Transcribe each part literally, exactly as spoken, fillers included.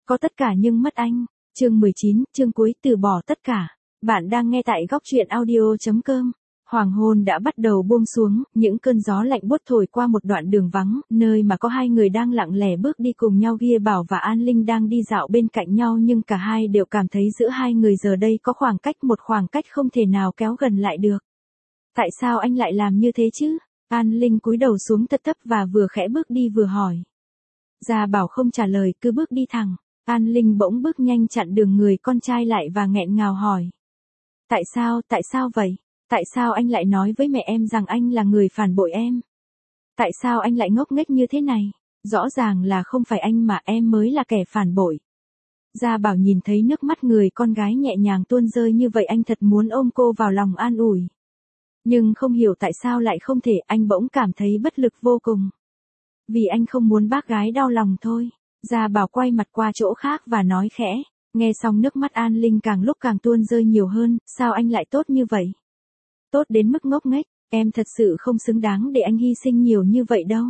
Có tất cả nhưng mất anh. Chương mười chín, chương cuối từ bỏ tất cả. Bạn đang nghe tại góc truyện audio chấm com. Hoàng hôn đã bắt đầu buông xuống, những cơn gió lạnh buốt thổi qua một đoạn đường vắng, nơi mà có hai người đang lặng lẽ bước đi cùng nhau. Gia Bảo và An Linh đang đi dạo bên cạnh nhau nhưng cả hai đều cảm thấy giữa hai người giờ đây có khoảng cách, một khoảng cách không thể nào kéo gần lại được. Tại sao anh lại làm như thế chứ? An Linh cúi đầu xuống thật thấp và vừa khẽ bước đi vừa hỏi. Gia Bảo không trả lời, cứ bước đi thẳng. An Linh bỗng bước nhanh chặn đường người con trai lại và nghẹn ngào hỏi. Tại sao, tại sao vậy? Tại sao anh lại nói với mẹ em rằng anh là người phản bội em? Tại sao anh lại ngốc nghếch như thế này? Rõ ràng là không phải anh mà em mới là kẻ phản bội. Gia Bảo nhìn thấy nước mắt người con gái nhẹ nhàng tuôn rơi như vậy, anh thật muốn ôm cô vào lòng an ủi. Nhưng không hiểu tại sao lại không thể, anh bỗng cảm thấy bất lực vô cùng. Vì anh không muốn bác gái đau lòng thôi. Gia Bảo quay mặt qua chỗ khác và nói khẽ. Nghe xong nước mắt An Linh càng lúc càng tuôn rơi nhiều hơn, sao anh lại tốt như vậy? Tốt đến mức ngốc nghếch, em thật sự không xứng đáng để anh hy sinh nhiều như vậy đâu.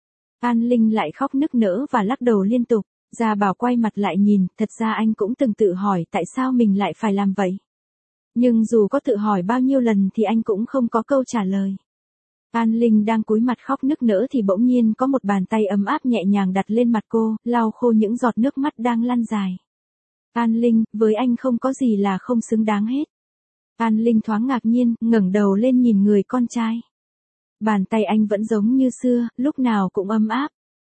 An Linh lại khóc nức nở và lắc đầu liên tục. Gia Bảo quay mặt lại nhìn, thật ra anh cũng từng tự hỏi tại sao mình lại phải làm vậy. Nhưng dù có tự hỏi bao nhiêu lần thì anh cũng không có câu trả lời. An Linh đang cúi mặt khóc nức nở thì bỗng nhiên có một bàn tay ấm áp nhẹ nhàng đặt lên mặt cô, lau khô những giọt nước mắt đang lăn dài. An Linh, với anh không có gì là không xứng đáng hết. An Linh thoáng ngạc nhiên, ngẩng đầu lên nhìn người con trai. Bàn tay anh vẫn giống như xưa, lúc nào cũng ấm áp.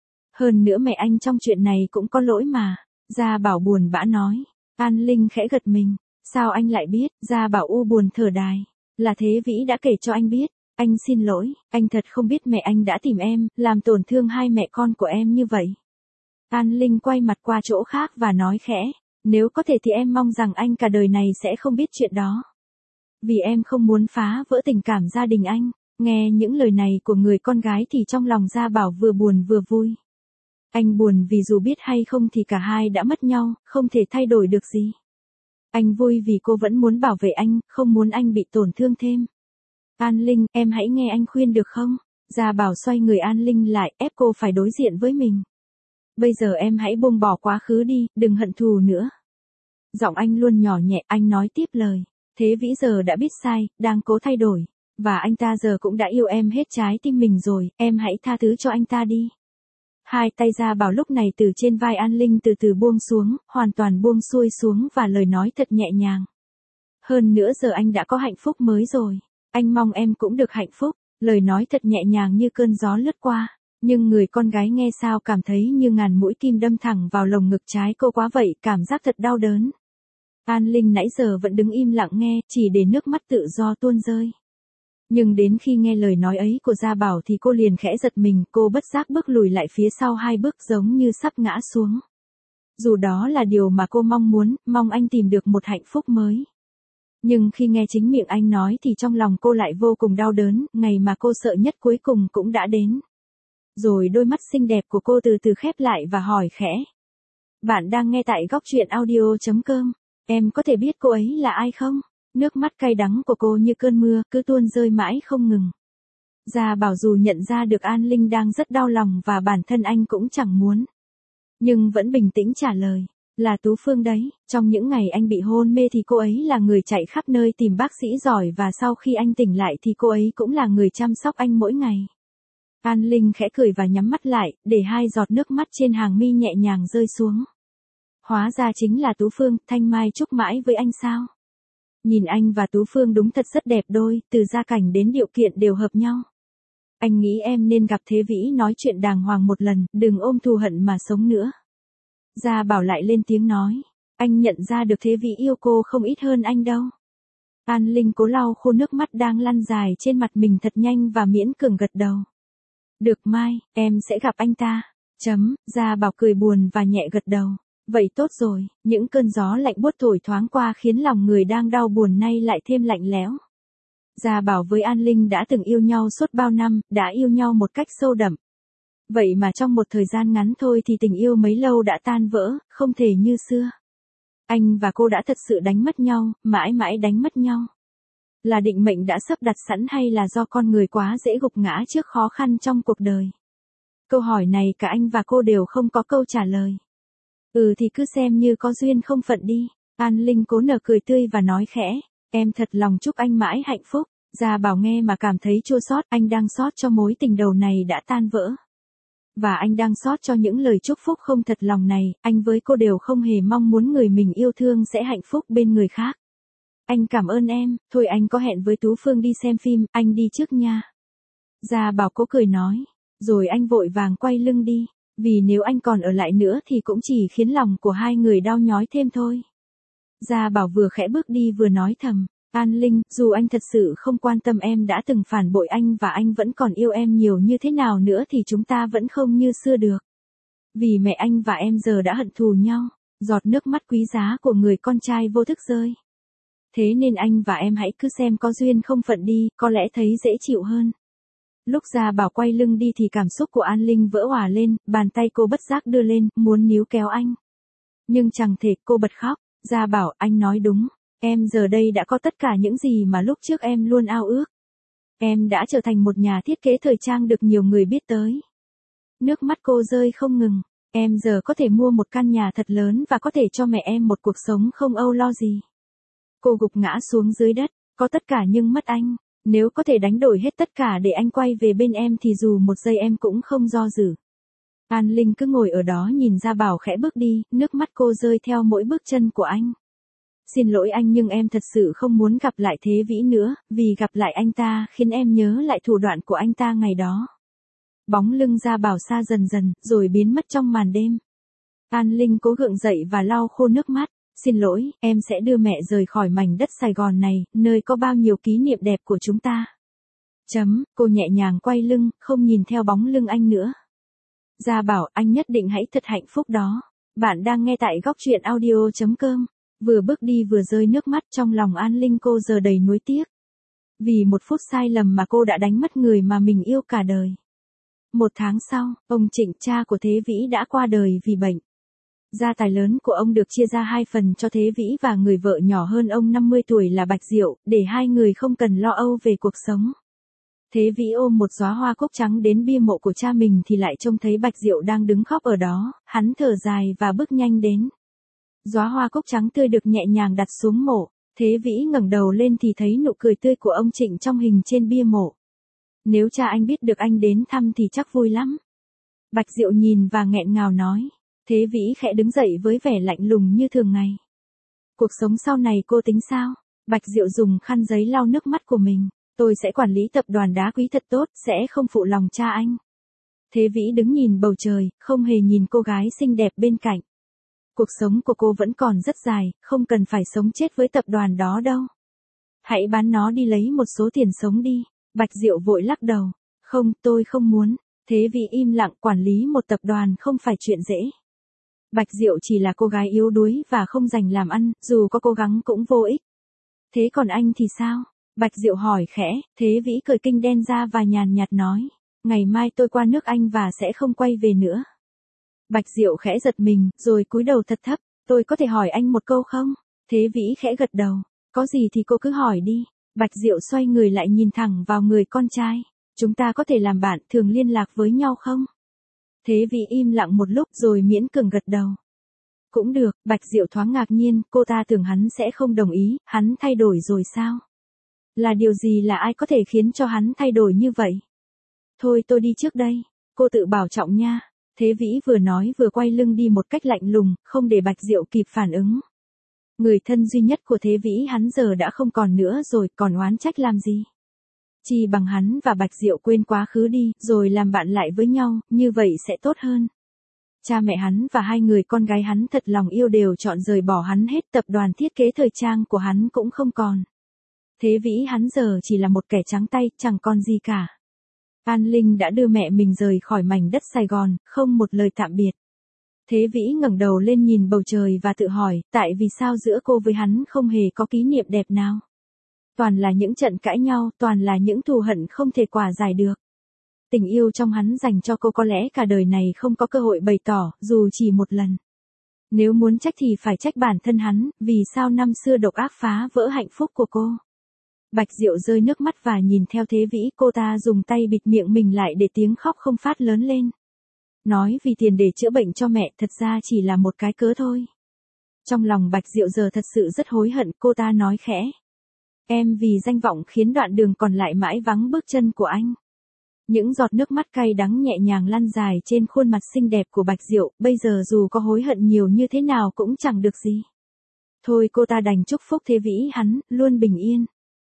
Hơn nữa mẹ anh trong chuyện này cũng có lỗi mà. Gia Bảo buồn bã nói. An Linh khẽ gật mình. Sao anh lại biết? Gia Bảo u buồn thở dài. Là Thế Vĩ đã kể cho anh biết. Anh xin lỗi, anh thật không biết mẹ anh đã tìm em, làm tổn thương hai mẹ con của em như vậy. An Linh quay mặt qua chỗ khác và nói khẽ. Nếu có thể thì em mong rằng anh cả đời này sẽ không biết chuyện đó. Vì em không muốn phá vỡ tình cảm gia đình anh. Nghe những lời này của người con gái thì trong lòng Gia Bảo vừa buồn vừa vui. Anh buồn vì dù biết hay không thì cả hai đã mất nhau, không thể thay đổi được gì. Anh vui vì cô vẫn muốn bảo vệ anh, không muốn anh bị tổn thương thêm. An Linh, em hãy nghe anh khuyên được không? Gia Bảo xoay người An Linh lại, ép cô phải đối diện với mình. Bây giờ em hãy buông bỏ quá khứ đi, đừng hận thù nữa. Giọng anh luôn nhỏ nhẹ, anh nói tiếp lời. Thế Vĩ giờ đã biết sai, đang cố thay đổi. Và anh ta giờ cũng đã yêu em hết trái tim mình rồi, em hãy tha thứ cho anh ta đi. Hai tay Gia Bảo lúc này từ trên vai An Linh từ từ buông xuống, hoàn toàn buông xuôi xuống và lời nói thật nhẹ nhàng. Hơn nữa giờ anh đã có hạnh phúc mới rồi. Anh mong em cũng được hạnh phúc. Lời nói thật nhẹ nhàng như cơn gió lướt qua. Nhưng người con gái nghe sao cảm thấy như ngàn mũi kim đâm thẳng vào lồng ngực trái cô quá vậy, cảm giác thật đau đớn. An Linh nãy giờ vẫn đứng im lặng nghe, chỉ để nước mắt tự do tuôn rơi. Nhưng đến khi nghe lời nói ấy của Gia Bảo thì cô liền khẽ giật mình, cô bất giác bước lùi lại phía sau hai bước giống như sắp ngã xuống. Dù đó là điều mà cô mong muốn, mong anh tìm được một hạnh phúc mới. Nhưng khi nghe chính miệng anh nói thì trong lòng cô lại vô cùng đau đớn, ngày mà cô sợ nhất cuối cùng cũng đã đến. Rồi đôi mắt xinh đẹp của cô từ từ khép lại và hỏi khẽ. Bạn đang nghe tại góc truyện audio chấm com. Em có thể biết cô ấy là ai không? Nước mắt cay đắng của cô như cơn mưa, cứ tuôn rơi mãi không ngừng. Gia Bảo dù nhận ra được An Linh đang rất đau lòng và bản thân anh cũng chẳng muốn. Nhưng vẫn bình tĩnh trả lời. Là Tú Phương đấy, trong những ngày anh bị hôn mê thì cô ấy là người chạy khắp nơi tìm bác sĩ giỏi và sau khi anh tỉnh lại thì cô ấy cũng là người chăm sóc anh mỗi ngày. An Linh khẽ cười và nhắm mắt lại, để hai giọt nước mắt trên hàng mi nhẹ nhàng rơi xuống. Hóa ra chính là Tú Phương, thanh mai trúc mãi với anh sao? Nhìn anh và Tú Phương đúng thật rất đẹp đôi, từ gia cảnh đến điều kiện đều hợp nhau. Anh nghĩ em nên gặp Thế Vĩ nói chuyện đàng hoàng một lần, đừng ôm thù hận mà sống nữa. Gia Bảo lại lên tiếng nói. Anh nhận ra được Thế Vĩ yêu cô không ít hơn anh đâu. An Linh cố lau khô nước mắt đang lăn dài trên mặt mình thật nhanh và miễn cường gật đầu. Được mai, em sẽ gặp anh ta. Chấm, Gia Bảo cười buồn và nhẹ gật đầu. Vậy tốt rồi, những cơn gió lạnh buốt thổi thoáng qua khiến lòng người đang đau buồn nay lại thêm lạnh lẽo. Gia Bảo với An Linh đã từng yêu nhau suốt bao năm, đã yêu nhau một cách sâu đậm. Vậy mà trong một thời gian ngắn thôi thì tình yêu mấy lâu đã tan vỡ, không thể như xưa. Anh và cô đã thật sự đánh mất nhau, mãi mãi đánh mất nhau. Là định mệnh đã sắp đặt sẵn hay là do con người quá dễ gục ngã trước khó khăn trong cuộc đời? Câu hỏi này cả anh và cô đều không có câu trả lời. Ừ thì cứ xem như có duyên không phận đi. An Linh cố nở cười tươi và nói khẽ, em thật lòng chúc anh mãi hạnh phúc. Gia Bảo nghe mà cảm thấy chua xót, anh đang xót cho mối tình đầu này đã tan vỡ. Và anh đang xót cho những lời chúc phúc không thật lòng này, anh với cô đều không hề mong muốn người mình yêu thương sẽ hạnh phúc bên người khác. Anh cảm ơn em, thôi anh có hẹn với Tú Phương đi xem phim, anh đi trước nha. Gia Bảo cố cười nói, rồi anh vội vàng quay lưng đi, vì nếu anh còn ở lại nữa thì cũng chỉ khiến lòng của hai người đau nhói thêm thôi. Gia Bảo vừa khẽ bước đi vừa nói thầm, An Linh, dù anh thật sự không quan tâm em đã từng phản bội anh và anh vẫn còn yêu em nhiều như thế nào nữa thì chúng ta vẫn không như xưa được. Vì mẹ anh và em giờ đã hận thù nhau, giọt nước mắt quý giá của người con trai vô thức rơi. Thế nên anh và em hãy cứ xem có duyên không phận đi, có lẽ thấy dễ chịu hơn. Lúc Gia Bảo quay lưng đi thì cảm xúc của An Linh vỡ òa lên, bàn tay cô bất giác đưa lên, muốn níu kéo anh. Nhưng chẳng thể, cô bật khóc. Gia Bảo, anh nói đúng, em giờ đây đã có tất cả những gì mà lúc trước em luôn ao ước. Em đã trở thành một nhà thiết kế thời trang được nhiều người biết tới. Nước mắt cô rơi không ngừng, em giờ có thể mua một căn nhà thật lớn và có thể cho mẹ em một cuộc sống không âu lo gì. Cô gục ngã xuống dưới đất, có tất cả nhưng mất anh. Nếu có thể đánh đổi hết tất cả để anh quay về bên em thì dù một giây em cũng không do dự. An Linh cứ ngồi ở đó nhìn Gia Bảo khẽ bước đi, nước mắt cô rơi theo mỗi bước chân của anh. Xin lỗi anh nhưng em thật sự không muốn gặp lại Thế Vĩ nữa, vì gặp lại anh ta khiến em nhớ lại thủ đoạn của anh ta ngày đó. Bóng lưng Gia Bảo xa dần dần, rồi biến mất trong màn đêm. An Linh cố gượng dậy và lau khô nước mắt. Xin lỗi, em sẽ đưa mẹ rời khỏi mảnh đất Sài Gòn này, nơi có bao nhiêu kỷ niệm đẹp của chúng ta. Chấm, cô nhẹ nhàng quay lưng, không nhìn theo bóng lưng anh nữa. Gia Bảo, anh nhất định hãy thật hạnh phúc đó. Bạn đang nghe tại góc truyện audio chấm com. Vừa bước đi vừa rơi nước mắt, trong lòng An Linh cô giờ đầy nuối tiếc. Vì một phút sai lầm mà cô đã đánh mất người mà mình yêu cả đời. Một tháng sau, ông Trịnh, cha của Thế Vĩ đã qua đời vì bệnh. Gia tài lớn của ông được chia ra hai phần cho Thế Vĩ và người vợ nhỏ hơn ông năm mươi tuổi là Bạch Diệu, để hai người không cần lo âu về cuộc sống. Thế Vĩ ôm một đóa hoa cúc trắng đến bia mộ của cha mình thì lại trông thấy Bạch Diệu đang đứng khóc ở đó, hắn thở dài và bước nhanh đến. Đóa hoa cúc trắng tươi được nhẹ nhàng đặt xuống mộ, Thế Vĩ ngẩng đầu lên thì thấy nụ cười tươi của ông Trịnh trong hình trên bia mộ. Nếu cha anh biết được anh đến thăm thì chắc vui lắm. Bạch Diệu nhìn và nghẹn ngào nói. Thế Vĩ khẽ đứng dậy với vẻ lạnh lùng như thường ngày. Cuộc sống sau này cô tính sao? Bạch Diệu dùng khăn giấy lau nước mắt của mình. Tôi sẽ quản lý tập đoàn đá quý thật tốt, sẽ không phụ lòng cha anh. Thế Vĩ đứng nhìn bầu trời, không hề nhìn cô gái xinh đẹp bên cạnh. Cuộc sống của cô vẫn còn rất dài, không cần phải sống chết với tập đoàn đó đâu. Hãy bán nó đi lấy một số tiền sống đi. Bạch Diệu vội lắc đầu. Không, tôi không muốn. Thế Vĩ im lặng, quản lý một tập đoàn không phải chuyện dễ. Bạch Diệu chỉ là cô gái yếu đuối và không dành làm ăn, dù có cố gắng cũng vô ích. Thế còn anh thì sao? Bạch Diệu hỏi khẽ, Thế Vĩ cười kinh đen ra và nhàn nhạt nói. Ngày mai tôi qua nước Anh và sẽ không quay về nữa. Bạch Diệu khẽ giật mình, rồi cúi đầu thật thấp. Tôi có thể hỏi anh một câu không? Thế Vĩ khẽ gật đầu. Có gì thì cô cứ hỏi đi. Bạch Diệu xoay người lại nhìn thẳng vào người con trai. Chúng ta có thể làm bạn, thường liên lạc với nhau không? Thế Vĩ im lặng một lúc rồi miễn cưỡng gật đầu. Cũng được, Bạch Diệu thoáng ngạc nhiên, cô ta tưởng hắn sẽ không đồng ý, hắn thay đổi rồi sao? Là điều gì là ai có thể khiến cho hắn thay đổi như vậy? Thôi tôi đi trước đây, cô tự bảo trọng nha. Thế Vĩ vừa nói vừa quay lưng đi một cách lạnh lùng, không để Bạch Diệu kịp phản ứng. Người thân duy nhất của Thế Vĩ hắn giờ đã không còn nữa rồi, còn oán trách làm gì? Chỉ bằng hắn và Bạch Diệu quên quá khứ đi, rồi làm bạn lại với nhau, như vậy sẽ tốt hơn. Cha mẹ hắn và hai người con gái hắn thật lòng yêu đều chọn rời bỏ hắn hết, tập đoàn thiết kế thời trang của hắn cũng không còn. Thế Vĩ hắn giờ chỉ là một kẻ trắng tay, chẳng còn gì cả. An Linh đã đưa mẹ mình rời khỏi mảnh đất Sài Gòn, không một lời tạm biệt. Thế Vĩ ngẩng đầu lên nhìn bầu trời và tự hỏi, tại vì sao giữa cô với hắn không hề có kỷ niệm đẹp nào? Toàn là những trận cãi nhau, toàn là những thù hận không thể quả giải được. Tình yêu trong hắn dành cho cô có lẽ cả đời này không có cơ hội bày tỏ, dù chỉ một lần. Nếu muốn trách thì phải trách bản thân hắn, vì sao năm xưa độc ác phá vỡ hạnh phúc của cô. Bạch Diệu rơi nước mắt và nhìn theo Thế Vĩ, cô ta dùng tay bịt miệng mình lại để tiếng khóc không phát lớn lên. Nói vì tiền để chữa bệnh cho mẹ thật ra chỉ là một cái cớ thôi. Trong lòng Bạch Diệu giờ thật sự rất hối hận, cô ta nói khẽ. Em vì danh vọng khiến đoạn đường còn lại mãi vắng bước chân của anh. Những giọt nước mắt cay đắng nhẹ nhàng lăn dài trên khuôn mặt xinh đẹp của Bạch Diệu, bây giờ dù có hối hận nhiều như thế nào cũng chẳng được gì. Thôi cô ta đành chúc phúc Thế Vĩ hắn, luôn bình yên.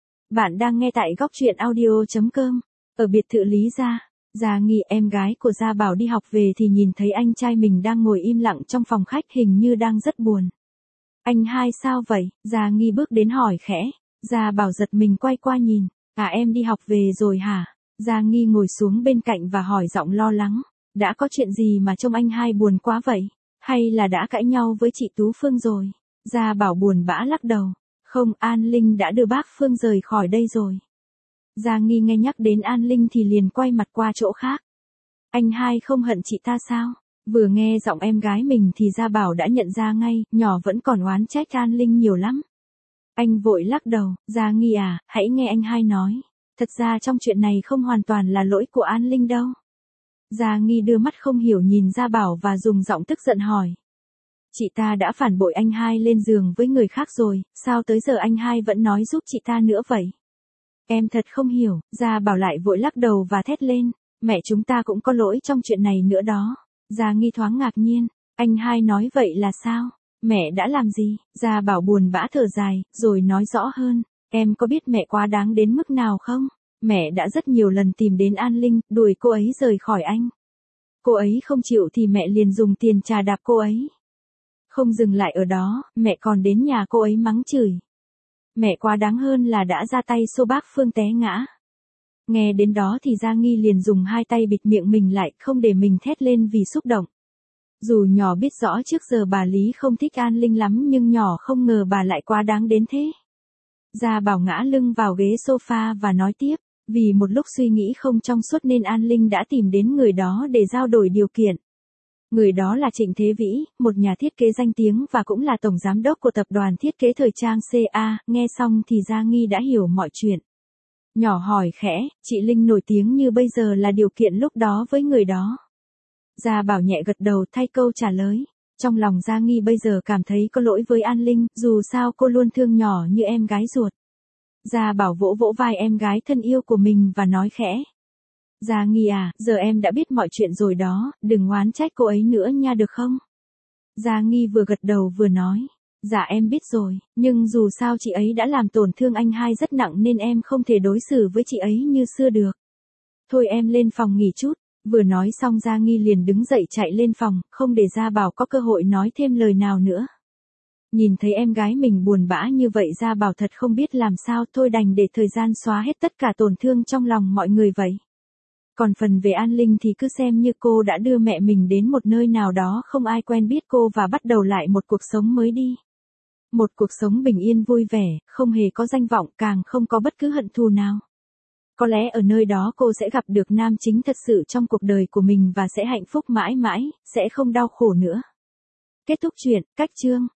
Bạn đang nghe tại góc truyện audio chấm com. Ở biệt thự Lý Gia, Gia Nghi em gái của Gia Bảo đi học về thì nhìn thấy anh trai mình đang ngồi im lặng trong phòng khách hình như đang rất buồn. Anh hai sao vậy? Gia Nghi bước đến hỏi khẽ. Gia Bảo giật mình quay qua nhìn. À em đi học về rồi hả? Gia Nghi ngồi xuống bên cạnh và hỏi giọng lo lắng. Đã có chuyện gì mà trông anh hai buồn quá vậy? Hay là đã cãi nhau với chị Tú Phương rồi? Gia Bảo buồn bã lắc đầu. Không, An Linh đã đưa bác Phương rời khỏi đây rồi. Gia Nghi nghe nhắc đến An Linh thì liền quay mặt qua chỗ khác. Anh hai không hận chị ta sao? Vừa nghe giọng em gái mình thì Gia Bảo đã nhận ra ngay, nhỏ vẫn còn oán trách An Linh nhiều lắm. Anh vội lắc đầu, Gia Nghi à, hãy nghe anh hai nói. Thật ra trong chuyện này không hoàn toàn là lỗi của An Linh đâu. Gia Nghi đưa mắt không hiểu nhìn Gia Bảo và dùng giọng tức giận hỏi. Chị ta đã phản bội anh hai lên giường với người khác rồi, sao tới giờ anh hai vẫn nói giúp chị ta nữa vậy? Em thật không hiểu, Gia Bảo lại vội lắc đầu và thét lên. Mẹ chúng ta cũng có lỗi trong chuyện này nữa đó. Gia Nghi thoáng ngạc nhiên, anh hai nói vậy là sao? Mẹ đã làm gì? Gia Bảo buồn bã thở dài, rồi nói rõ hơn. Em có biết mẹ quá đáng đến mức nào không? Mẹ đã rất nhiều lần tìm đến An Linh, đuổi cô ấy rời khỏi anh. Cô ấy không chịu thì mẹ liền dùng tiền trà đạp cô ấy. Không dừng lại ở đó, mẹ còn đến nhà cô ấy mắng chửi. Mẹ quá đáng hơn là đã ra tay xô bác Phương té ngã. Nghe đến đó thì Gia Nghi liền dùng hai tay bịt miệng mình lại, không để mình thét lên vì xúc động. Dù nhỏ biết rõ trước giờ bà Lý không thích An Linh lắm nhưng nhỏ không ngờ bà lại quá đáng đến thế. Gia Bảo ngã lưng vào ghế sofa và nói tiếp, vì một lúc suy nghĩ không trong suốt nên An Linh đã tìm đến người đó để giao đổi điều kiện. Người đó là Trịnh Thế Vĩ, một nhà thiết kế danh tiếng và cũng là tổng giám đốc của tập đoàn thiết kế thời trang xê a, nghe xong thì Gia Nghi đã hiểu mọi chuyện. Nhỏ hỏi khẽ, chị Linh nổi tiếng như bây giờ là điều kiện lúc đó với người đó. Gia Bảo nhẹ gật đầu thay câu trả lời. Trong lòng Gia Nghi bây giờ cảm thấy có lỗi với An Linh, dù sao cô luôn thương nhỏ như em gái ruột. Gia Bảo vỗ vỗ vai em gái thân yêu của mình và nói khẽ. Gia Nghi à, giờ em đã biết mọi chuyện rồi đó, đừng oán trách cô ấy nữa nha được không? Gia Nghi vừa gật đầu vừa nói. Dạ em biết rồi, nhưng dù sao chị ấy đã làm tổn thương anh hai rất nặng nên em không thể đối xử với chị ấy như xưa được. Thôi em lên phòng nghỉ chút. Vừa nói xong Gia Nghi liền đứng dậy chạy lên phòng, không để Gia Bảo có cơ hội nói thêm lời nào nữa. Nhìn thấy em gái mình buồn bã như vậy Gia Bảo thật không biết làm sao, thôi đành để thời gian xóa hết tất cả tổn thương trong lòng mọi người vậy. Còn phần về An Linh thì cứ xem như cô đã đưa mẹ mình đến một nơi nào đó không ai quen biết cô và bắt đầu lại một cuộc sống mới đi. Một cuộc sống bình yên vui vẻ, không hề có danh vọng, càng không có bất cứ hận thù nào. Có lẽ ở nơi đó cô sẽ gặp được nam chính thật sự trong cuộc đời của mình và sẽ hạnh phúc mãi mãi, sẽ không đau khổ nữa. Kết thúc truyện, cách chương.